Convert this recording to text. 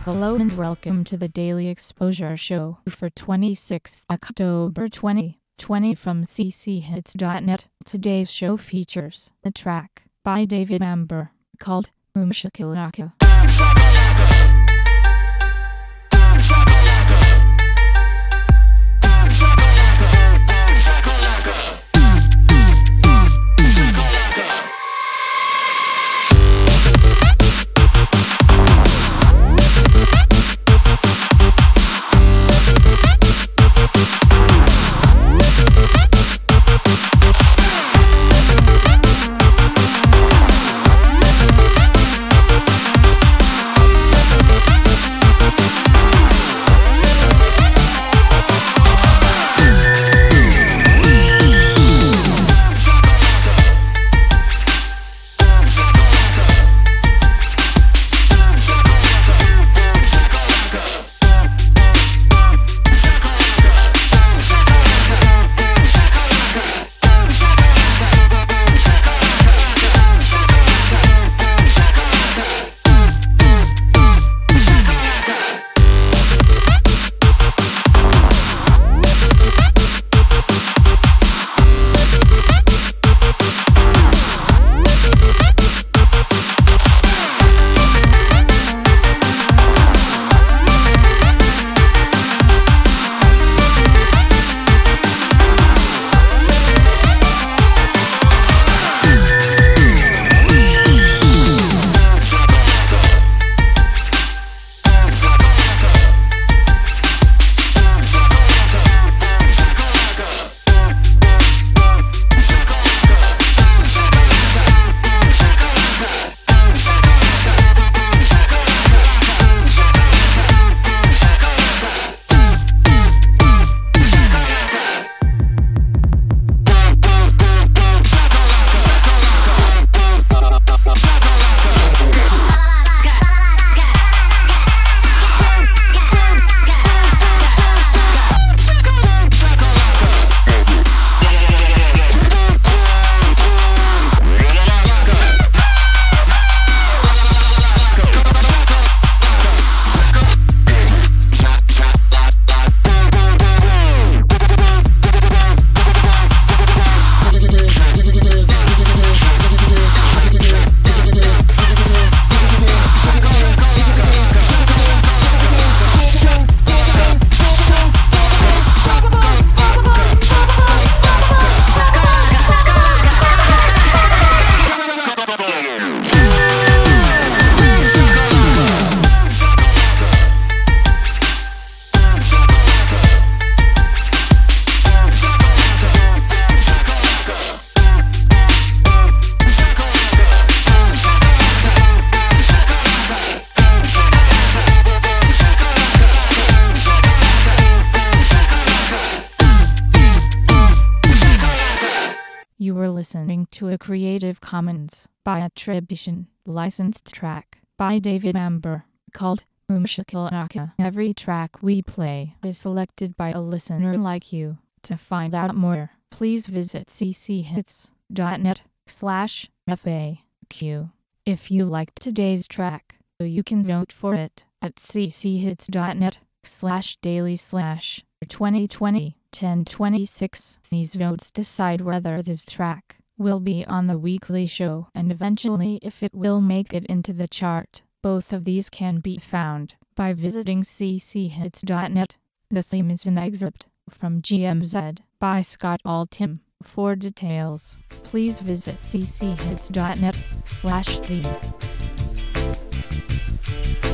Hello and welcome to the Daily Exposure Show for 26th October 2020 from cchits.net. Today's show features a track by David Amber called Boom Shakalaka. You were listening to a Creative Commons by attribution, licensed track by David Amber called Boom Shakalaka. Every track we play is selected by a listener like you. To find out more, please visit cchits.net/FAQ. If you liked today's track, you can vote for it at cchits.net/daily/2020. 1026. These votes decide whether this track will be on the weekly show and eventually if it will make it into the chart. Both of these can be found by visiting cchits.net. The theme is an excerpt from GMZ by Scott Altham. For details, please visit cchits.net/theme.